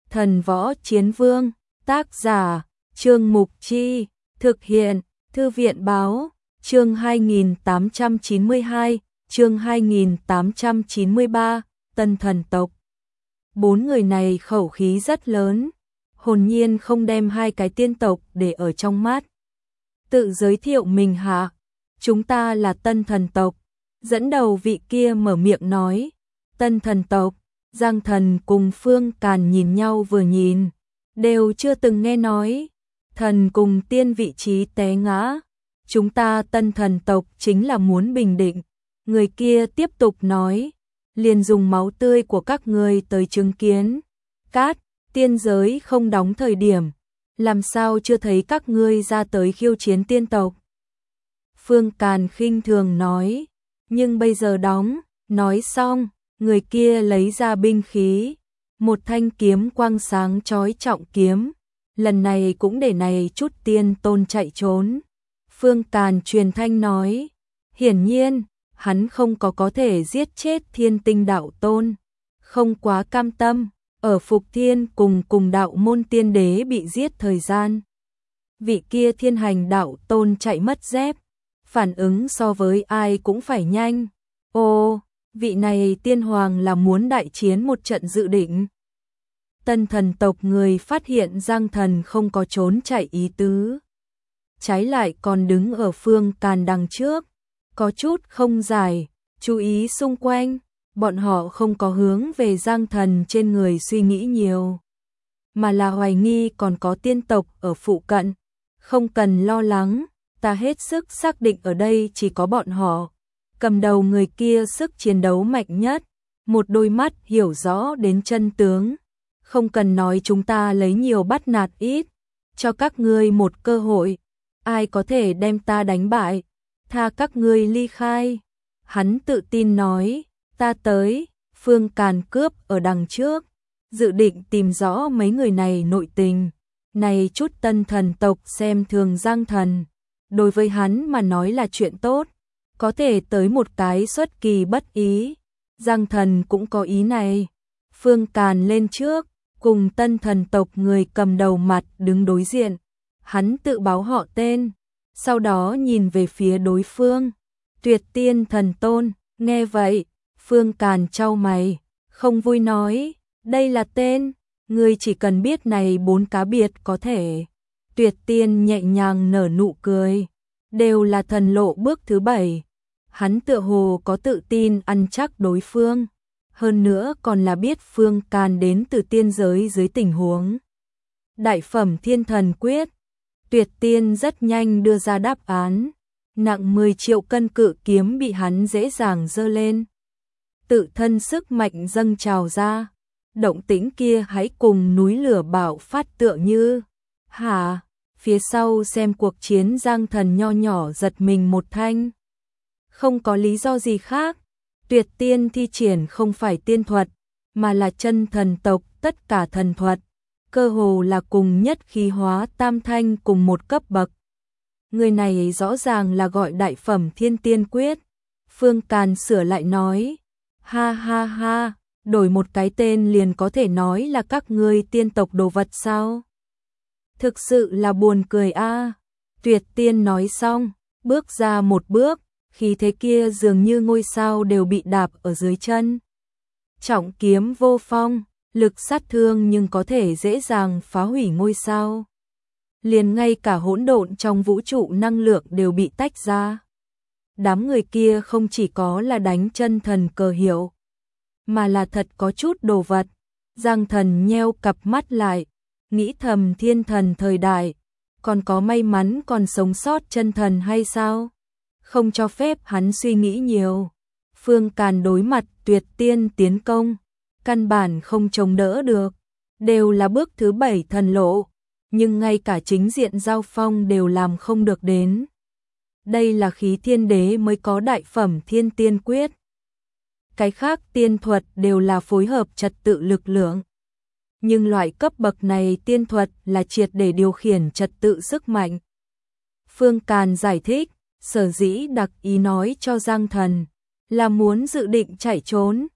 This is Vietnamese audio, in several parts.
Thần Võ Chiến Vương, tác giả, Trương Mục Chi, thực hiện, Thư viện Báo, chương 2892, chương 2893, Tân Thần Tộc. Bốn người này khẩu khí rất lớn, hồn nhiên không đem hai cái tiên tộc để ở trong mắt. Tự giới thiệu mình hả? Chúng ta là Tân Thần Tộc. Dẫn đầu vị kia mở miệng nói, Tân Thần Tộc. Giang Thần cùng Phương Càn nhìn nhau vừa nhìn, đều chưa từng nghe nói. Thần cùng tiên vị trí té ngã, chúng ta Tân Thần Tộc chính là muốn bình định. Người kia tiếp tục nói, liền dùng máu tươi của các ngươi tới chứng kiến. Cát, tiên giới không đóng thời điểm, làm sao chưa thấy các ngươi ra tới khiêu chiến tiên tộc? Phương Càn khinh thường nói, nhưng bây giờ đóng. Nói xong, người kia lấy ra binh khí, một thanh kiếm quang sáng chói trọng kiếm, lần này cũng để này chút tiên tôn chạy trốn. Phương Càn truyền thanh nói, hiển nhiên, hắn không có thể giết chết Thiên Tinh đạo tôn, không quá cam tâm, ở Phục Thiên cùng đạo môn tiên đế bị giết thời gian. Vị kia Thiên Hành đạo tôn chạy mất dép, phản ứng so với ai cũng phải nhanh. Ô, vị này tiên hoàng là muốn đại chiến một trận dự định. Tân Thần Tộc người phát hiện Giang Thần không có trốn chạy ý tứ, trái lại còn đứng ở Phương Càn đằng trước, có chút không giải, chú ý xung quanh. Bọn họ không có hướng về Giang Thần trên người suy nghĩ nhiều, mà là hoài nghi còn có tiên tộc ở phụ cận. Không cần lo lắng, ta hết sức xác định ở đây chỉ có bọn họ. Cầm đầu người kia sức chiến đấu mạnh nhất, một đôi mắt hiểu rõ đến chân tướng. Không cần nói chúng ta lấy nhiều bắt nạt ít, cho các ngươi một cơ hội. Ai có thể đem ta đánh bại, tha các ngươi ly khai. Hắn tự tin nói, ta tới. Phương Càn cướp ở đằng trước, dự định tìm rõ mấy người này nội tình. Này chút Tân Thần Tộc xem thường Giang Thần, đối với hắn mà nói là chuyện tốt, có thể tới một cái xuất kỳ bất ý. Giang Thần cũng có ý này. Phương Càn lên trước, cùng Tân Thần Tộc người cầm đầu mặt đứng đối diện. Hắn tự báo họ tên, sau đó nhìn về phía đối phương. Tuyệt Tiên Thần Tôn. Nghe vậy, Phương Càn chau mày, không vui nói, đây là tên, ngươi chỉ cần biết này 4 cá biệt có thể. Tuyệt Tiên nhẹ nhàng nở nụ cười, đều là thần lộ bước thứ 7. Hắn tựa hồ có tự tin ăn chắc đối phương, hơn nữa còn là biết Phương Càn đến từ tiên giới dưới tình huống. Đại phẩm Thiên Thần Quyết. Tuyệt Tiên rất nhanh đưa ra đáp án, nặng 10 triệu cân cự kiếm bị hắn dễ dàng giơ lên. Tự thân sức mạnh dâng trào ra, động tĩnh kia hãy cùng núi lửa bạo phát tựa như. Hả? Phía sau xem cuộc chiến Giang Thần nho nhỏ giật mình một thanh. Không có lý do gì khác, Tuyệt Tiên thi triển không phải tiên thuật, mà là chân thần tộc tất cả thần thuật, cơ hồ là cùng nhất khí hóa tam thanh cùng một cấp bậc. Người này rõ ràng là gọi đại phẩm Thiên Tiên Quyết. Phương Càn sửa lại nói, ha ha ha, đổi một cái tên liền có thể nói là các ngươi tiên tộc đồ vật sao? Thực sự là buồn cười a. Tuyệt Tiên nói xong, bước ra một bước, khí thế kia dường như ngôi sao đều bị đạp ở dưới chân. Trọng kiếm vô phong, lực sát thương nhưng có thể dễ dàng phá hủy ngôi sao. Liền ngay cả hỗn độn trong vũ trụ năng lượng đều bị tách ra. Đám người kia không chỉ có là đánh chân thần cờ hiệu, mà là thật có chút đồ vật. Giang Thần nheo cặp mắt lại, nghĩ thầm thiên thần thời đại, còn có may mắn còn sống sót chân thần hay sao? Không cho phép hắn suy nghĩ nhiều. Phương Càn đối mặt Tuyệt Tiên tiến công, căn bản không chống đỡ được, đều là bước thứ 7 thần lộ, nhưng ngay cả chính diện giao phong đều làm không được đến. Đây là khí thiên đế mới có đại phẩm Thiên Tiên Quyết. Cái khác tiên thuật đều là phối hợp trật tự lực lượng, nhưng loại cấp bậc này tiên thuật là triệt để điều khiển trật tự sức mạnh. Phương Càn giải thích, sở dĩ đặc ý nói cho Giang Thần là muốn dự định chạy trốn,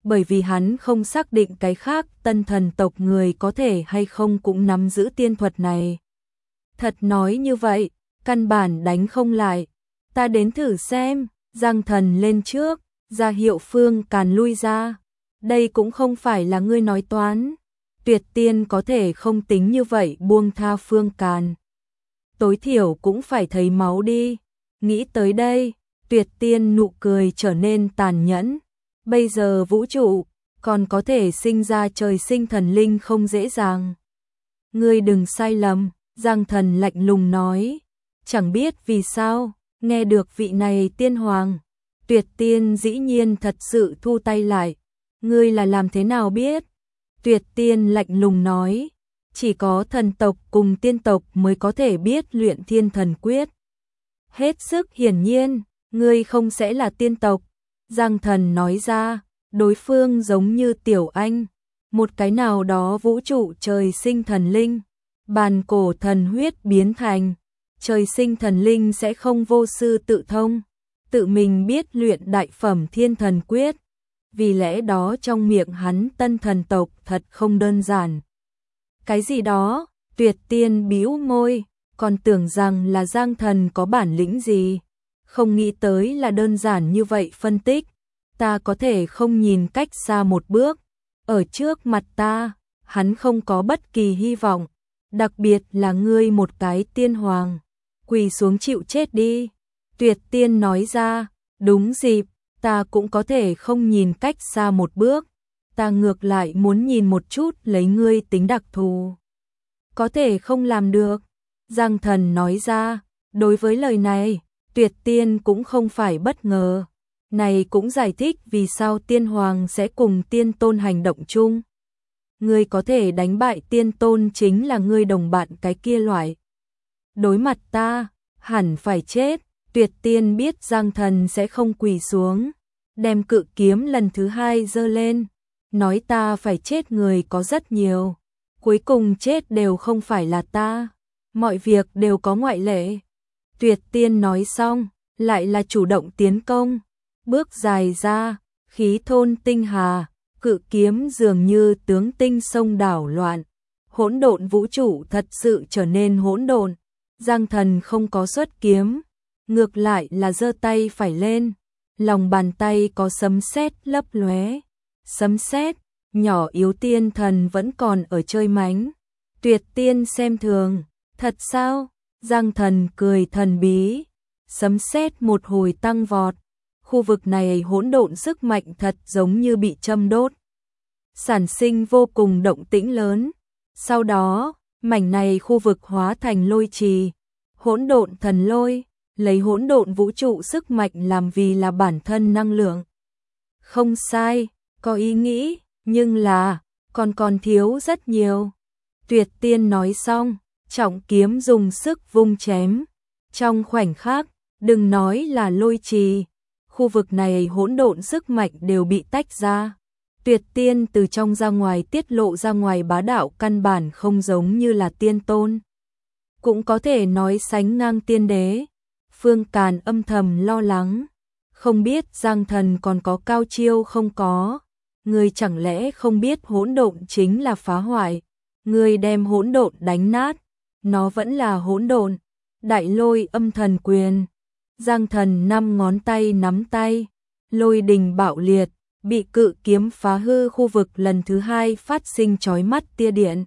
bởi vì hắn không xác định cái khác tân thần tộc người có thể hay không cũng nắm giữ tiên thuật này. Thật nói như vậy, căn bản đánh không lại. Ta đến thử xem, Giang Thần lên trước, ra hiệu Phương Càn lui ra. Đây cũng không phải là ngươi nói toán. Tuyệt Tiên có thể không tính như vậy buông tha Phương Càn. Tối thiểu cũng phải thấy máu đi. Nghĩ tới đây, Tuyệt Tiên nụ cười trở nên tàn nhẫn. Bây giờ vũ trụ còn có thể sinh ra trời sinh thần linh không dễ dàng. Ngươi đừng sai lầm, Giang Thần lạnh lùng nói. Chẳng biết vì sao, nghe được vị này tiên hoàng, Tuyệt Tiên dĩ nhiên thật sự thu tay lại. Ngươi là làm thế nào biết? Tuyệt Tiên lạnh lùng nói. Chỉ có thần tộc cùng tiên tộc mới có thể biết luyện thiên thần quyết. Hết sức hiển nhiên, ngươi không sẽ là tiên tộc. Giang Thần nói ra, đối phương giống như Tiểu Anh, một cái nào đó vũ trụ trời sinh thần linh, bàn cổ thần huyết biến thành, trời sinh thần linh sẽ không vô sư tự thông, tự mình biết luyện đại phẩm thiên thần quyết, vì lẽ đó trong miệng hắn tân thần tộc thật không đơn giản. Cái gì đó, Tuyệt Tiên bĩu môi, còn tưởng rằng là Giang Thần có bản lĩnh gì, không nghĩ tới là đơn giản như vậy phân tích. Ta có thể không nhìn cách xa một bước, ở trước mặt ta, hắn không có bất kỳ hy vọng, đặc biệt là ngươi một cái tiên hoàng, quỳ xuống chịu chết đi. Tuyệt Tiên nói ra, đúng dịp, ta cũng có thể không nhìn cách xa một bước, ta ngược lại muốn nhìn một chút lấy ngươi tính đặc thù. Có thể không làm được, Giang Thần nói ra, đối với lời này, Tuyệt Tiên cũng không phải bất ngờ. Này cũng giải thích vì sao tiên hoàng sẽ cùng tiên tôn hành động chung. Ngươi có thể đánh bại tiên tôn chính là ngươi đồng bạn cái kia loại. Đối mặt ta, hẳn phải chết. Tuyệt Tiên biết Giang Thần sẽ không quỳ xuống, đem cự kiếm lần thứ hai giơ lên, nói ta phải chết người có rất nhiều, cuối cùng chết đều không phải là ta, mọi việc đều có ngoại lệ. Tuyệt Tiên nói xong, lại là chủ động tiến công. Bước dài ra, khí thôn tinh hà, cự kiếm dường như tướng tinh sông đảo loạn, hỗn độn vũ trụ thật sự trở nên hỗn độn. Giang Thần không có xuất kiếm, ngược lại là giơ tay phải lên, lòng bàn tay có sấm sét lấp lóe. Sấm sét, nhỏ yếu tiên thần vẫn còn ở chơi mánh. Tuyệt Tiên xem thường, thật sao? Giang Thần cười thần bí, sấm sét một hồi tăng vọt. Khu vực này hỗn độn sức mạnh thật giống như bị châm đốt, sản sinh vô cùng động tĩnh lớn. Sau đó, mảnh này khu vực hóa thành lôi trì, hỗn độn thần lôi, lấy hỗn độn vũ trụ sức mạnh làm vì là bản thân năng lượng. Không sai, có ý nghĩ, nhưng là còn thiếu rất nhiều. Tuyệt Tiên nói xong, trọng kiếm dùng sức vung chém. Trong khoảnh khắc, đừng nói là lôi trì, khu vực này hỗn độn sức mạnh đều bị tách ra. Tuyệt Tiên từ trong ra ngoài tiết lộ ra ngoài bá đạo căn bản không giống như là tiên tôn, cũng có thể nói sánh ngang tiên đế. Phương Càn âm thầm lo lắng, không biết Giang Thần còn có cao chiêu không có. Ngươi chẳng lẽ không biết hỗn độn chính là phá hoại, ngươi đem hỗn độn đánh nát, nó vẫn là hỗn độn. Đại Lôi Âm Thần Quyền. Giang Thần 5 ngón tay nắm tay, lôi đình bạo liệt, bị cự kiếm phá hư khu vực lần thứ hai phát sinh chói mắt tia điện,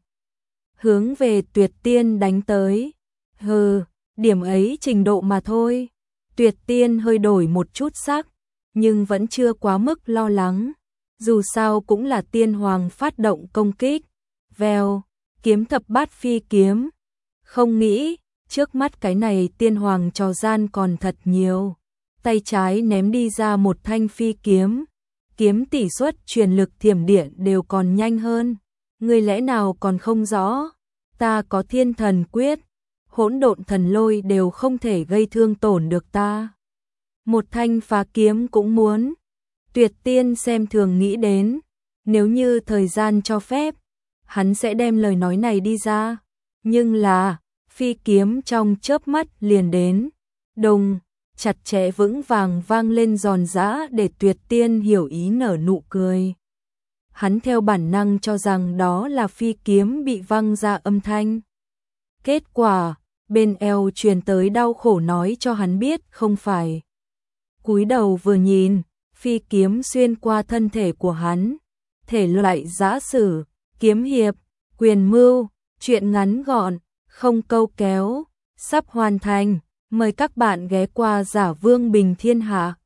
hướng về Tuyệt Tiên đánh tới. Hừ, điểm ấy trình độ mà thôi. Tuyệt Tiên hơi đổi một chút sắc, nhưng vẫn chưa quá mức lo lắng. Dù sao cũng là tiên hoàng phát động công kích. Vèo, kiếm thập bát phi kiếm. Không nghĩ, trước mắt cái này tiên hoàng trò gian còn thật nhiều. Tay trái ném đi ra một thanh phi kiếm. Kiếm tỷ suất truyền lực thiểm điện đều còn nhanh hơn. Ngươi lẽ nào còn không rõ? Ta có thiên thần quyết, hỗn độn thần lôi đều không thể gây thương tổn được ta. Một thanh phá kiếm cũng muốn. Tuyệt Tiên xem thường nghĩ đến, nếu như thời gian cho phép, hắn sẽ đem lời nói này đi ra. Nhưng là, phi kiếm trong chớp mắt liền đến. Đùng, chặt chẽ vững vàng vang lên giòn giã để Tuyệt Tiên hiểu ý nở nụ cười. hắn theo bản năng cho rằng đó là phi kiếm bị văng ra âm thanh. Kết quả, bên eo truyền tới đau khổ nói cho hắn biết không phải. Cúi đầu vừa nhìn, phi kiếm xuyên qua thân thể của hắn. Thể loại giã sử, kiếm hiệp, quyền mưu, truyện ngắn gọn, không câu kéo, sắp hoàn thành. Mời các bạn ghé qua Giả Vương Bình Thiên Hạ.